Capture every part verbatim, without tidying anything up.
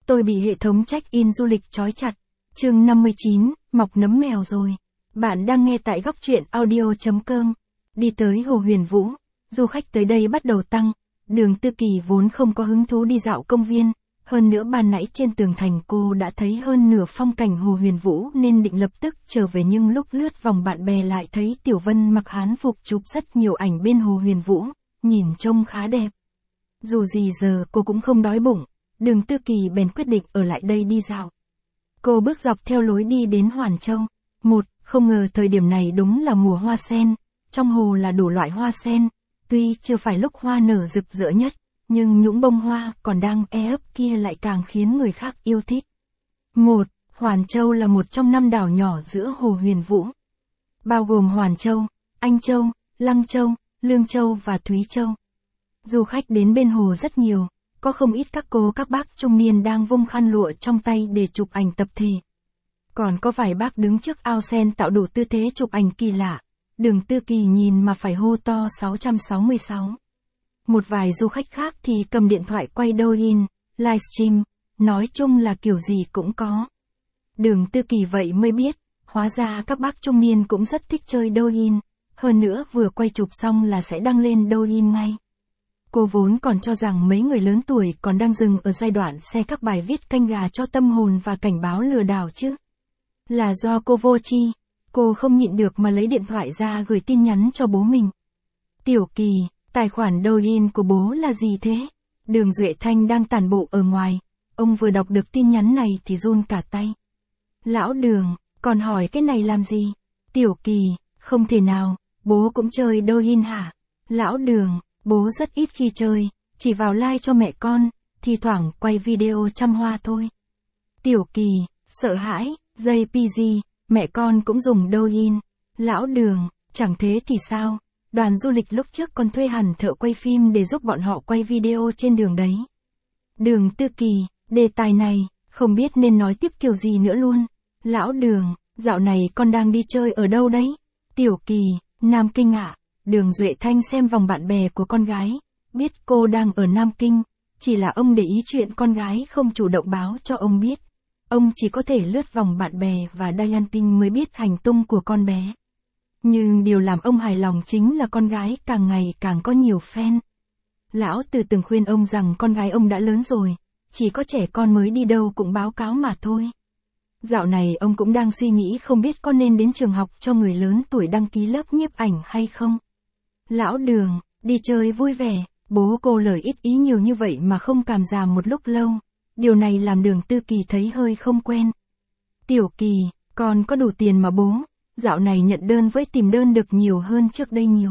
Tôi bị hệ thống check-in du lịch trói chặt. Chương năm mươi chín, mọc nấm mèo rồi. Bạn đang nghe tại góc truyện audio chấm com. Đi tới Hồ Huyền Vũ, du khách tới đây bắt đầu tăng. Đường Tư Kỳ vốn không có hứng thú đi dạo công viên, hơn nữa ban nãy trên tường thành cô đã thấy hơn nửa phong cảnh Hồ Huyền Vũ nên định lập tức trở về, nhưng lúc lướt vòng bạn bè lại thấy Tiểu Vân mặc hán phục chụp rất nhiều ảnh bên Hồ Huyền Vũ, nhìn trông khá đẹp. Dù gì giờ cô cũng không đói bụng, Đường Tư Kỳ bèn quyết định ở lại đây đi dạo. Cô bước dọc theo lối đi đến Hoàn Châu. Một, không ngờ thời điểm này đúng là mùa hoa sen, trong hồ là đủ loại hoa sen, tuy chưa phải lúc hoa nở rực rỡ nhất, nhưng những bông hoa còn đang e ấp kia lại càng khiến người khác yêu thích. Một, Hoàn Châu là một trong năm đảo nhỏ giữa Hồ Huyền Vũ, bao gồm Hoàn Châu, Anh Châu, Lăng Châu, Lương Châu và Thúy Châu. Du khách đến bên hồ rất nhiều, có không ít các cô các bác trung niên đang vung khăn lụa trong tay để chụp ảnh tập thể. Còn có vài bác đứng trước ao sen tạo đủ tư thế chụp ảnh kỳ lạ. Đường Tư Kỳ nhìn mà phải hô to sáu sáu sáu. Một vài du khách khác thì cầm điện thoại quay Douyin, livestream, nói chung là kiểu gì cũng có. Đường Tư Kỳ vậy mới biết, hóa ra các bác trung niên cũng rất thích chơi Douyin, hơn nữa vừa quay chụp xong là sẽ đăng lên Douyin ngay. Cô vốn còn cho rằng mấy người lớn tuổi còn đang dừng ở giai đoạn xe các bài viết canh gà cho tâm hồn và cảnh báo lừa đảo chứ. Là do cô vô tri, cô không nhịn được mà lấy điện thoại ra gửi tin nhắn cho bố mình. Tiểu Kỳ, tài khoản Douyin của bố là gì thế? Đường Duệ Thanh đang tản bộ ở ngoài, ông vừa đọc được tin nhắn này thì run cả tay. Lão Đường, còn hỏi cái này làm gì? Tiểu Kỳ, không thể nào, bố cũng chơi Douyin hả? Lão Đường, bố rất ít khi chơi, chỉ vào like cho mẹ con, thi thoảng quay video chăm hoa thôi. Tiểu Kỳ, sợ hãi, gi pê giê, mẹ con cũng dùng Douyin. Lão Đường, chẳng thế thì sao? Đoàn du lịch lúc trước còn thuê hẳn thợ quay phim để giúp bọn họ quay video trên đường đấy. Đường Tư Kỳ, đề tài này, không biết nên nói tiếp kiểu gì nữa luôn. Lão Đường, dạo này con đang đi chơi ở đâu đấy? Tiểu Kỳ, Nam Kinh ạ. Đường Duệ Thanh xem vòng bạn bè của con gái, biết cô đang ở Nam Kinh, chỉ là ông để ý chuyện con gái không chủ động báo cho ông biết. Ông chỉ có thể lướt vòng bạn bè và Dian Ping mới biết hành tung của con bé. Nhưng điều làm ông hài lòng chính là con gái càng ngày càng có nhiều fan. Lão Từ từng khuyên ông rằng con gái ông đã lớn rồi, chỉ có trẻ con mới đi đâu cũng báo cáo mà thôi. Dạo này ông cũng đang suy nghĩ không biết có nên đến trường học cho người lớn tuổi đăng ký lớp nhiếp ảnh hay không. Lão Đường, đi chơi vui vẻ, bố cô lời ít ý nhiều như vậy mà không cảm giảm một lúc lâu. Điều này làm Đường Tư Kỳ thấy hơi không quen. Tiểu Kỳ, con có đủ tiền mà bố, dạo này nhận đơn với tìm đơn được nhiều hơn trước đây nhiều.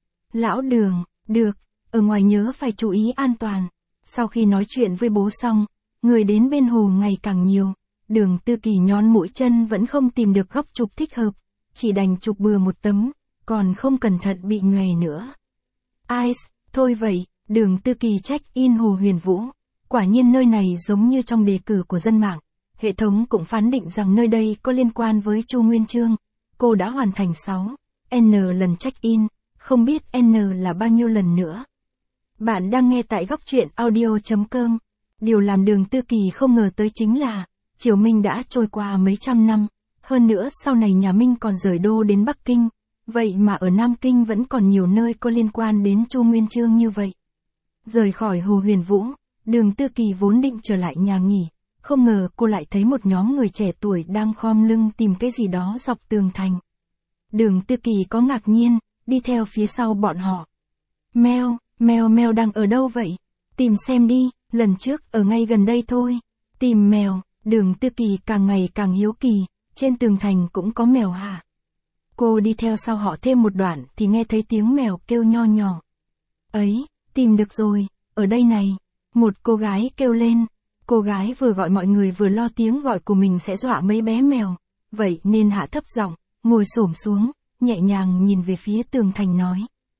Lão Đường, được, ở ngoài nhớ phải chú ý an toàn. Sau khi nói chuyện với bố xong, người đến bên hồ ngày càng nhiều. Đường Tư Kỳ nhón mũi chân vẫn không tìm được góc chụp thích hợp, chỉ đành chụp bừa một tấm, còn không cẩn thận bị nhòe nữa. Ice, thôi vậy, Đường Tư Kỳ check-in Hồ Huyền Vũ. Quả nhiên nơi này giống như trong đề cử của dân mạng. Hệ thống cũng phán định rằng nơi đây có liên quan với Chu Nguyên Chương. Cô đã hoàn thành sáu N lần check-in, không biết N là bao nhiêu lần nữa. Bạn đang nghe tại góc truyện audio chấm com. Điều làm Đường Tư Kỳ không ngờ tới chính là, Triều Minh đã trôi qua mấy trăm năm. Hơn nữa sau này nhà Minh còn rời đô đến Bắc Kinh. Vậy mà ở Nam Kinh vẫn còn nhiều nơi có liên quan đến Chu Nguyên Chương như vậy. Rời khỏi Hồ Huyền Vũ, Đường Tư Kỳ vốn định trở lại nhà nghỉ, không ngờ cô lại thấy một nhóm người trẻ tuổi đang khom lưng tìm cái gì đó dọc tường thành. Đường Tư Kỳ có ngạc nhiên, đi theo phía sau bọn họ. Mèo, mèo mèo đang ở đâu vậy? Tìm xem đi, lần trước ở ngay gần đây thôi. Tìm mèo, Đường Tư Kỳ càng ngày càng hiếu kỳ, trên tường thành cũng có mèo hả? Cô đi theo sau họ thêm một đoạn thì nghe thấy tiếng mèo kêu nho nhỏ. Ấy, tìm được rồi, ở đây này. Một cô gái kêu lên, cô gái vừa gọi mọi người vừa lo tiếng gọi của mình sẽ dọa mấy bé mèo, vậy nên hạ thấp giọng, ngồi xổm xuống, nhẹ nhàng nhìn về phía tường thành nói.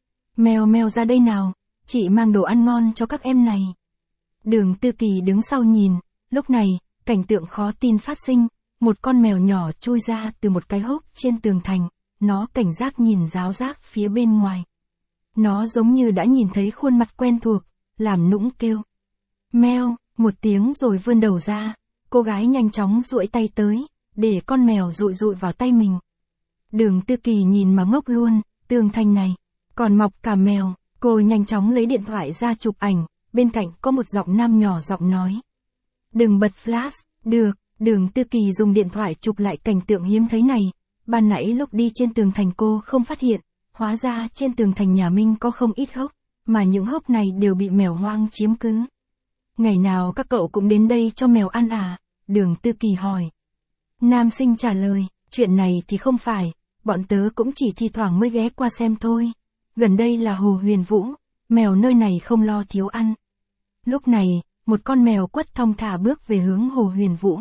Mèo mèo ra đây nào, chị mang đồ ăn ngon cho các em này. Đường Tư Kỳ đứng sau nhìn, lúc này, cảnh tượng khó tin phát sinh, một con mèo nhỏ chui ra từ một cái hốc trên tường thành, nó cảnh giác nhìn ráo rác phía bên ngoài. Nó giống như đã nhìn thấy khuôn mặt quen thuộc, làm nũng kêu. Mèo, một tiếng rồi vươn đầu ra, cô gái nhanh chóng duỗi tay tới, để con mèo dụi dụi vào tay mình. Đường Tư Kỳ nhìn mà ngốc luôn, tường thành này, còn mọc cả mèo, cô nhanh chóng lấy điện thoại ra chụp ảnh, bên cạnh có một giọng nam nhỏ giọng nói. Đừng bật flash, được, Đường Tư Kỳ dùng điện thoại chụp lại cảnh tượng hiếm thấy này, ban nãy lúc đi trên tường thành cô không phát hiện, hóa ra trên tường thành nhà Minh có không ít hốc, mà những hốc này đều bị mèo hoang chiếm cứ. Ngày nào các cậu cũng đến đây cho mèo ăn à? Đường Tư Kỳ hỏi. Nam sinh trả lời, chuyện này thì không phải, bọn tớ cũng chỉ thi thoảng mới ghé qua xem thôi. Gần đây là Hồ Huyền Vũ, mèo nơi này không lo thiếu ăn. Lúc này, một con mèo quất thong thả bước về hướng Hồ Huyền Vũ.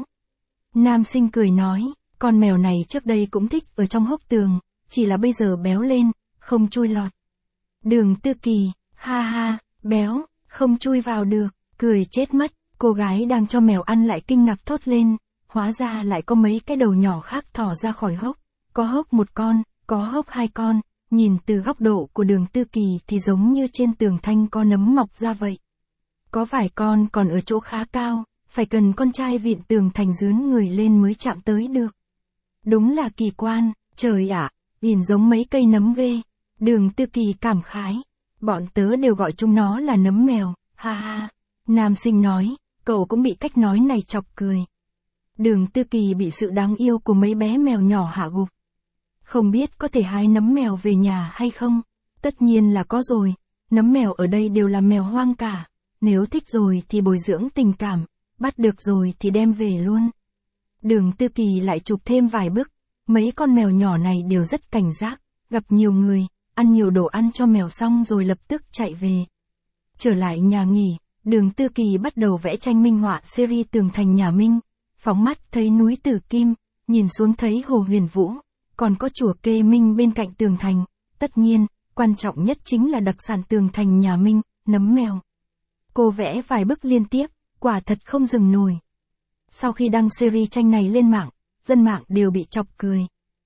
Nam sinh cười nói, con mèo này trước đây cũng thích ở trong hốc tường, chỉ là bây giờ béo lên, không chui lọt. Đường Tư Kỳ, ha ha, béo, không chui vào được, cười chết mất, cô gái đang cho mèo ăn lại kinh ngạc thốt lên, hóa ra lại có mấy cái đầu nhỏ khác thỏ ra khỏi hốc, có hốc một con, có hốc hai con, nhìn từ góc độ của Đường Tư Kỳ thì giống như trên tường thành có nấm mọc ra vậy. Có vài con còn ở chỗ khá cao, phải cần con trai vịn tường thành dướn người lên mới chạm tới được. Đúng là kỳ quan, trời ạ, nhìn giống mấy cây nấm ghê. Đường Tư Kỳ cảm khái, bọn tớ đều gọi chúng nó là nấm mèo, ha ha. Nam sinh nói, cậu cũng bị cách nói này chọc cười. Đường Tư Kỳ bị sự đáng yêu của mấy bé mèo nhỏ hạ gục. Không biết có thể hái nấm mèo về nhà hay không? Tất nhiên là có rồi, nấm mèo ở đây đều là mèo hoang cả. Nếu thích rồi thì bồi dưỡng tình cảm, bắt được rồi thì đem về luôn. Đường Tư Kỳ lại chụp thêm vài bức, mấy con mèo nhỏ này đều rất cảnh giác, gặp nhiều người, ăn nhiều đồ ăn cho mèo xong rồi lập tức chạy về. Trở lại nhà nghỉ, Đường Tư Kỳ bắt đầu vẽ tranh minh họa series tường thành nhà Minh, phóng mắt thấy núi Tử Kim, nhìn xuống thấy Hồ Huyền Vũ, còn có chùa Kê Minh bên cạnh tường thành, tất nhiên, quan trọng nhất chính là đặc sản tường thành nhà Minh, nấm mèo. Cô vẽ vài bức liên tiếp, quả thật không dừng nổi. Sau khi đăng series tranh này lên mạng, dân mạng đều bị chọc cười.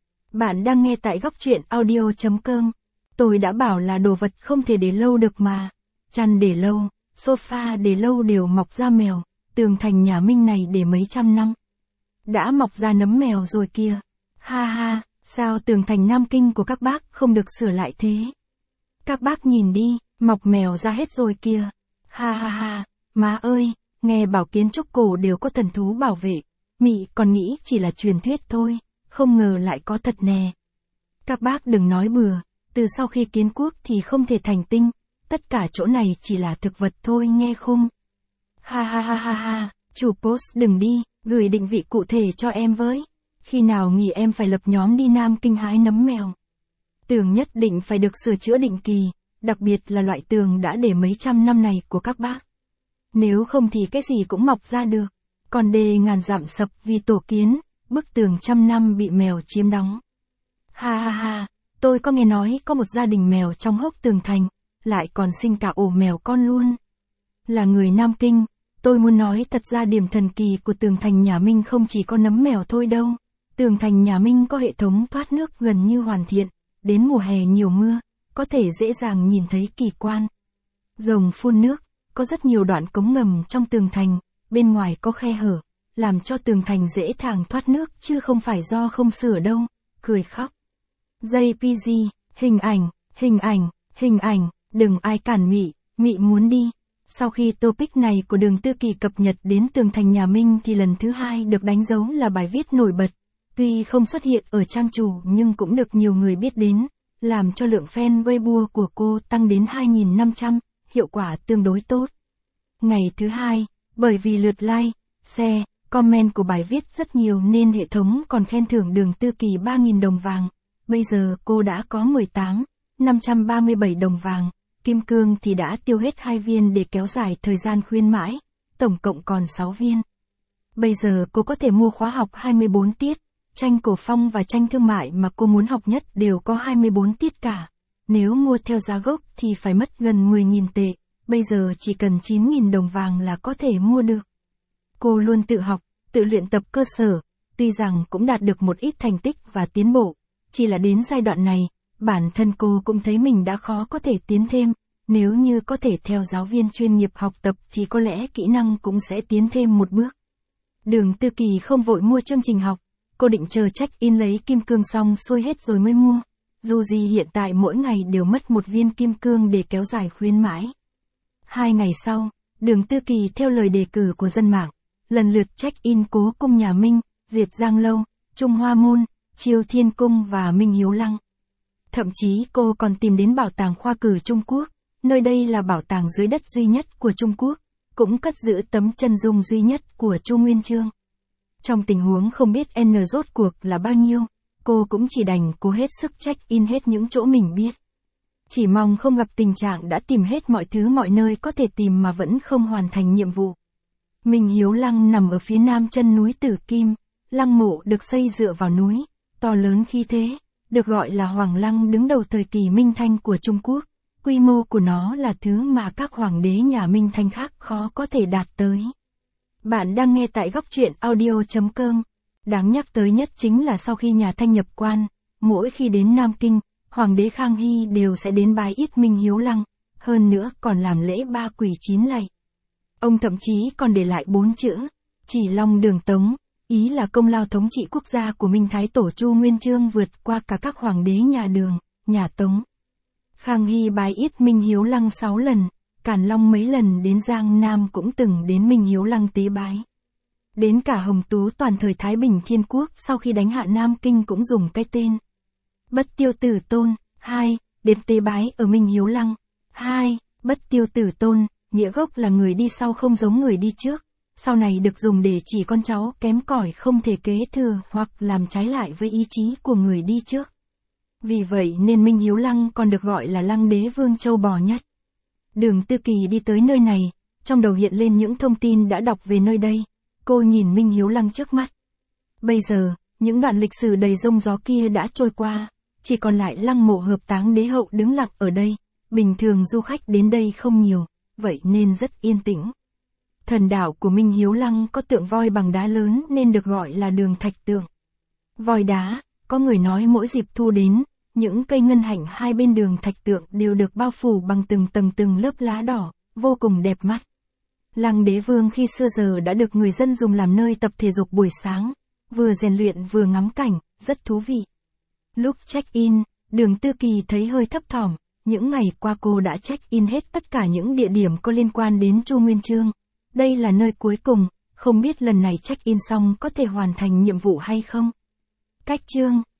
Bạn đang nghe tại góc truyện audio chấm com. Tôi đã bảo là đồ vật không thể để lâu được mà. Chăn để lâu, sofa để lâu đều mọc ra mèo, tường thành nhà Minh này để mấy trăm năm. Đã mọc ra nấm mèo rồi kìa. Ha ha, sao tường thành Nam Kinh của các bác không được sửa lại thế? Các bác nhìn đi, mọc mèo ra hết rồi kìa. Ha ha ha, má ơi, nghe bảo kiến trúc cổ đều có thần thú bảo vệ. Mị còn nghĩ chỉ là truyền thuyết thôi, không ngờ lại có thật nè. Các bác đừng nói bừa, từ sau khi kiến quốc thì không thể thành tinh, tất cả chỗ này chỉ là thực vật thôi nghe không? Ha ha ha ha ha, chủ post đừng đi, gửi định vị cụ thể cho em với. Khi nào nghỉ em phải lập nhóm đi Nam Kinh hái nấm mèo. Tường nhất định phải được sửa chữa định kỳ, đặc biệt là loại tường đã để mấy trăm năm này của các bác. Nếu không thì cái gì cũng mọc ra được. Còn đê ngàn dặm sập vì tổ kiến, bức tường trăm năm bị mèo chiếm đóng. Ha ha ha, tôi có nghe nói có một gia đình mèo trong hốc tường thành, lại còn sinh cả ổ mèo con luôn. Là người Nam Kinh, tôi muốn nói thật ra điểm thần kỳ của tường thành nhà Minh không chỉ có nấm mèo thôi đâu. Tường thành nhà Minh có hệ thống thoát nước gần như hoàn thiện, đến mùa hè nhiều mưa, có thể dễ dàng nhìn thấy kỳ quan. Rồng phun nước, có rất nhiều đoạn cống ngầm trong tường thành, bên ngoài có khe hở, làm cho tường thành dễ dàng thoát nước chứ không phải do không sửa đâu, cười khóc. jê pê giê, hình ảnh, hình ảnh, hình ảnh, đừng ai cản Mị, Mị muốn đi. Sau khi topic này của Đường Tư Kỳ cập nhật đến tường thành nhà Minh thì lần thứ hai được đánh dấu là bài viết nổi bật. Tuy không xuất hiện ở trang chủ nhưng cũng được nhiều người biết đến, làm cho lượng fan Weibo của cô tăng đến hai nghìn năm trăm, hiệu quả tương đối tốt. Ngày thứ hai, bởi vì lượt like, share, comment của bài viết rất nhiều nên hệ thống còn khen thưởng Đường Tư Kỳ ba nghìn đồng vàng. Bây giờ cô đã có mười tám nghìn năm trăm ba mươi bảy đồng vàng, kim cương thì đã tiêu hết hai viên để kéo dài thời gian khuyến mãi, tổng cộng còn sáu viên. Bây giờ cô có thể mua khóa học hai mươi bốn tiết, tranh cổ phong và tranh thương mại mà cô muốn học nhất đều có hai mươi bốn tiết cả. Nếu mua theo giá gốc thì phải mất gần mười nghìn tệ, bây giờ chỉ cần chín nghìn đồng vàng là có thể mua được. Cô luôn tự học, tự luyện tập cơ sở, tuy rằng cũng đạt được một ít thành tích và tiến bộ, chỉ là đến giai đoạn này, bản thân cô cũng thấy mình đã khó có thể tiến thêm, Nếu như có thể theo giáo viên chuyên nghiệp học tập thì có lẽ kỹ năng cũng sẽ tiến thêm một bước. Đường Tư Kỳ không vội mua chương trình học, cô định chờ check-in lấy kim cương xong xuôi hết rồi mới mua. Dù gì hiện tại mỗi ngày đều mất một viên kim cương để kéo dài khuyến mãi. Hai ngày sau, Đường Tư Kỳ theo lời đề cử của dân mạng, lần lượt check-in Cố Cung Nhà Minh, Duyệt Giang Lâu, Trung Hoa Môn, Chiêu Thiên Cung và Minh Hiếu Lăng. Thậm chí cô còn tìm đến Bảo tàng Khoa cử Trung Quốc, nơi đây là bảo tàng dưới đất duy nhất của Trung Quốc, cũng cất giữ tấm chân dung duy nhất của Chu Nguyên Chương. Trong tình huống không biết N rốt cuộc là bao nhiêu, cô cũng chỉ đành cố hết sức check-in hết những chỗ mình biết. Chỉ mong không gặp tình trạng đã tìm hết mọi thứ mọi nơi có thể tìm mà vẫn không hoàn thành nhiệm vụ. Minh Hiếu Lăng nằm ở phía nam chân núi Tử Kim, lăng mộ được xây dựa vào núi, to lớn khí thế, được gọi là Hoàng Lăng đứng đầu thời kỳ Minh Thanh của Trung Quốc. Quy mô của nó là thứ mà các hoàng đế nhà Minh Thanh khác khó có thể đạt tới. Bạn đang nghe tại góc truyện audio chấm com. Đáng nhắc tới nhất chính là sau khi nhà Thanh nhập quan, mỗi khi đến Nam Kinh, Hoàng đế Khang Hy đều sẽ đến bái yết Minh Hiếu Lăng, hơn nữa còn làm lễ ba quỳ chín lạy. Ông thậm chí còn để lại bốn chữ, chỉ long đường Tống, ý là công lao thống trị quốc gia của Minh Thái Tổ Chu Nguyên Chương vượt qua cả các hoàng đế nhà Đường, nhà Tống. Khang Hy bái yết Minh Hiếu Lăng sáu lần, Càn Long mấy lần đến Giang Nam cũng từng đến Minh Hiếu Lăng tế bái. Đến cả Hồng Tú toàn thời Thái Bình Thiên Quốc sau khi đánh hạ Nam Kinh cũng dùng cái tên Bất Tiêu Tử Tôn. Hai. Đến tế bái ở Minh Hiếu Lăng. Hai. Bất Tiêu Tử Tôn, nghĩa gốc là người đi sau không giống người đi trước, sau này được dùng để chỉ con cháu kém cỏi không thể kế thừa hoặc làm trái lại với ý chí của người đi trước. Vì vậy nên Minh Hiếu Lăng còn được gọi là Lăng Đế Vương châu bò nhất. Đường Tư Kỳ đi tới nơi này, trong đầu hiện lên những thông tin đã đọc về nơi đây. Cô nhìn Minh Hiếu Lăng trước mắt. Bây giờ, những đoạn lịch sử đầy rông gió kia đã trôi qua, chỉ còn lại lăng mộ hợp táng đế hậu đứng lặng ở đây. Bình thường du khách đến đây không nhiều, vậy nên rất yên tĩnh. Thần đạo của Minh Hiếu Lăng có tượng voi bằng đá lớn nên được gọi là Đường Thạch Tượng. Voi đá, có người nói mỗi dịp thu đến, những cây ngân hạnh hai bên Đường Thạch Tượng đều được bao phủ bằng từng tầng từng lớp lá đỏ, vô cùng đẹp mắt. Lăng Đế Vương khi xưa giờ đã được người dân dùng làm nơi tập thể dục buổi sáng, vừa rèn luyện vừa ngắm cảnh, rất thú vị. Lúc check-in, Đường Tư Kỳ thấy hơi thấp thỏm, những ngày qua cô đã check-in hết tất cả những địa điểm có liên quan đến Chu Nguyên Chương. Đây là nơi cuối cùng, không biết lần này check-in xong có thể hoàn thành nhiệm vụ hay không. Cách chương